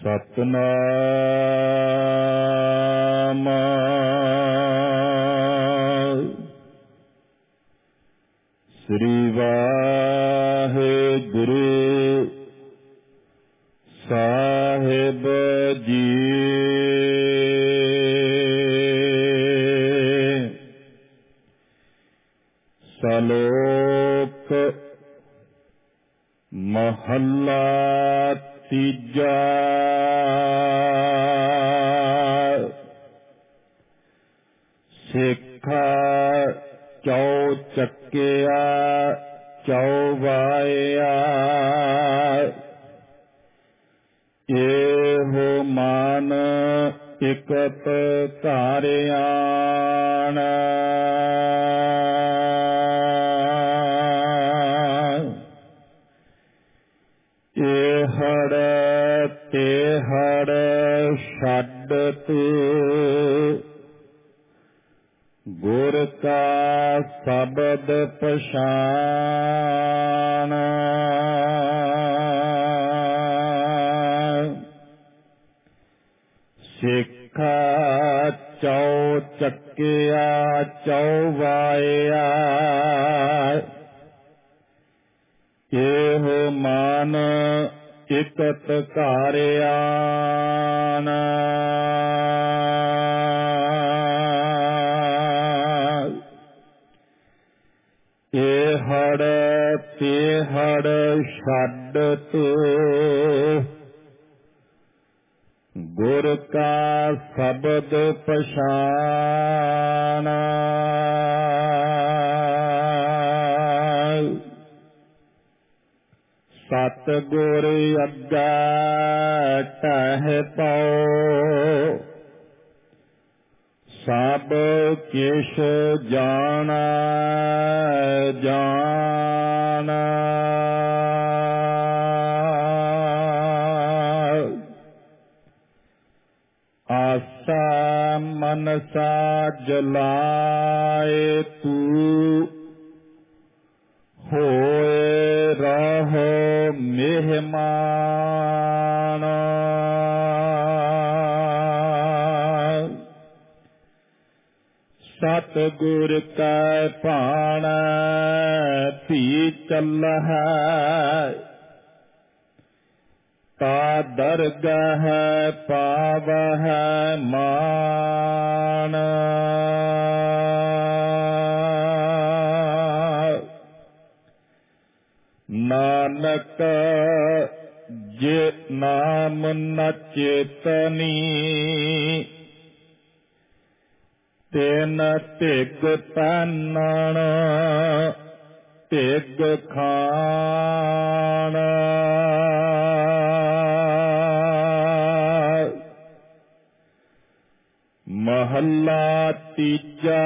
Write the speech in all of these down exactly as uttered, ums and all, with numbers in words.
ਸਤਨਾਮ ਸ੍ਰੀ ਵਾਹਿਗੁਰੂ ਸਾਹਿਬ ਜੀ। ਸਲੋਕ ਮਹੱਲਾ ਤੀਜਾ। ਸਿੱਖਾ ਚਉ ਚੱਕਿਆ ਚਉ ਵਾਇਆ, ਇਹੋ ਮਨ ਇਕਤ ਘਰ ਆਣ। ਇਹੜ ਤੇਹੜ ਛੱਡ ਤੂੰ, ਗੁਰ ਕਾ ਸ਼ਬਦ ਪਛਾਣ। ਸਿੱਖਾ ਚਉ ਚੱਕਿਆ ਚਉ ਵਾਇਆ, ਇਹੋ ਮਨ ਇਕਤ ਘਰ ਆਣ। ਇਹੜ ਤੇਹੜ ਛੱਡ ਤੂੰ, ਗੁਰ ਕਾ ਸ਼ਬਦ ਪਛਾਣ। ਸਤਿਗੁਰ ਅੱਗੇ ਟਹਿ ਪਉ, ਸਭ ਕਿਛ ਜਾਣੈ ਜਾਣ। ਆਸਾ ਮਨਸਾ ਜਲਾਏ ਤੂੰ, ਹੋਏ ਰਹੋ ਮਹਿਮਾਨ। ਸਤਿਗੁਰ ਕੈ ਭਾਣੈ ਭੀ ਚੱਲਹਿ, ਤਾ ਦਰਗਹ ਪਾਵਹਿ ਮਾਨ। ਨਾਨਕ ਜੇ ਨਾਮ ਨ ਚੇਤਨੀ, ਤਿਨ ਧਿਗ ਪੈਨਣ ਧਿਗ ਖਾਣ। ਮਹੱਲਾ ਤੀਜਾ।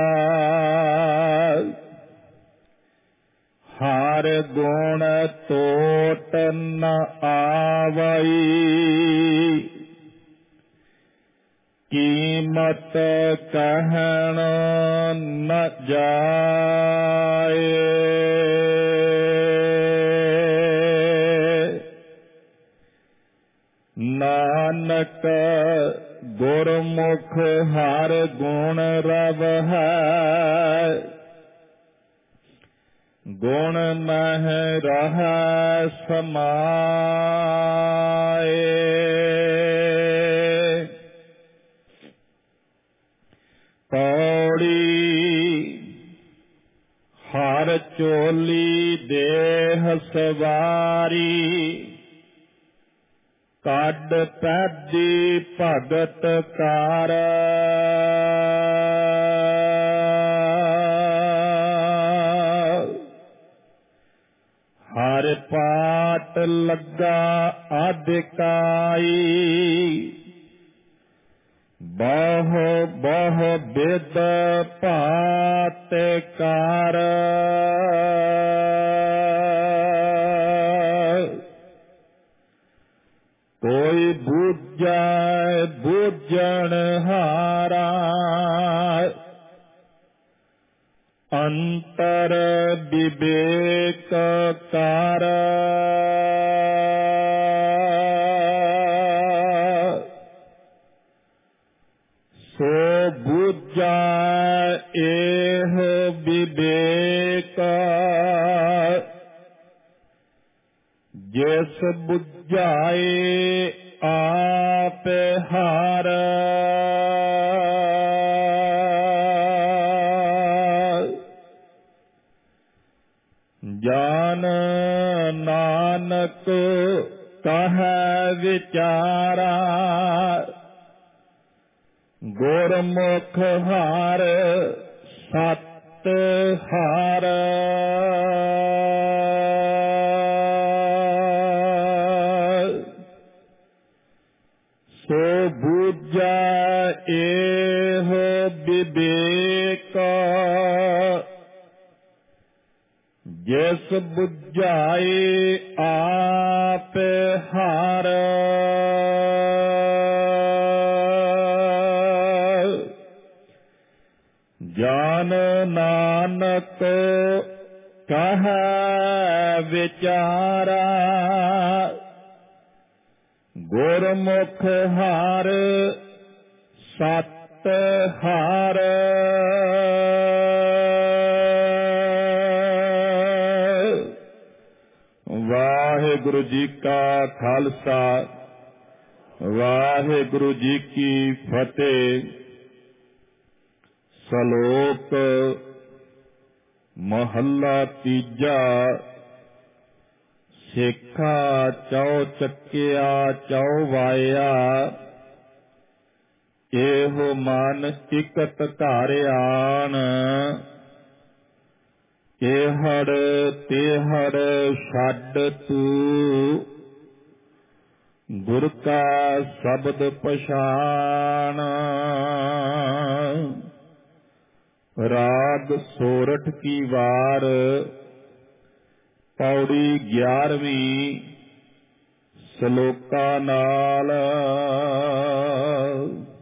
ਹਰਿ ਗੁਣ ਤੋਟ ਨ ਆਵਈ, ਕੀਮਤ ਕਹਿਣ ਨ ਜਾਏ। ਨਾਨਕ ਗੁਰਮੁਖ ਹਰਿ ਗੁਣ ਰਵਹਿ, ਗੁਣ ਮਹਿ ਰਹੈ ਸਮਾਏ। ਪੌੜੀ। ਹਰ ਚੋਲੀ ਦੇਹ ਸਵਾਰੀ, ਕੱਢ ਪੈਦੀ ਭਗਤ ਕਰ। ਹਰਿ ਪਾਟ ਲੱਗਾ ਅਧਿਕਾਈ, ਬਹੁ ਬਹੁ ਬਿਦ ਭਾਤ ਕਰ। ਕੋਈ ਬੂਝੈ ਬੂਝਣ ਹਾਰਾ, ਅੰਤਰ ਵਿਵੇਕ ਕਰ। ਬੁੱਝੈ ਏਹ ਵਿਵੇਕ, ਜਿਸ ਬੁਝਾਏ ਆਪ ਹਾਰ। ਜਾਨ ਨਾਨਕ ਕਹੈ ਵਿਚਾਰਾ, ਗੁਰਮੁਖ ਹਰਿ ਸਤ ਹਰਿ। ਸੋ ਬੁਝੈ ਏਹ ਵਿਵੇਕ, ਜਿਸ ਬੁਝਾਏ ਆਪ ਹਾਰ। ਜਾਨ ਨਾਨਕ ਕਹੈ ਵਿਚਾਰਾ, ਗੁਰਮੁਖ ਹਰਿ ਸਤ ਹਰਿ। ਵਾਹਿਗੁਰੂ ਜੀ ਕਾ ਖਾਲਸਾ, ਵਾਹਿਗੁਰੂ ਜੀ ਕੀ ਫਤਿਹ। ਸ਼ਲੋਕ ਮਹੱਲਾ ਤੀਜਾ। ਸੇਖਾ ਚਉ ਚੱਕਿਆ ਚਉ ਵਾਇਆ, ਇਹੋ ਮਨ ਇਕਤ ਘਰ ਆਣ। ਇਹੜ ਤੇਹੜ ਛੱਡ ਤੂੰ, ਗੁਰ ਕਾ ਸ਼ਬਦ ਪਛਾਣ। ਰਾਗ ਸੋਰਠ ਕੀ ਵਾਰ, ਪੌੜੀ ਗਿਆਰਵੀਂ, ਸ਼ਲੋਕਾਂ ਨਾਲ।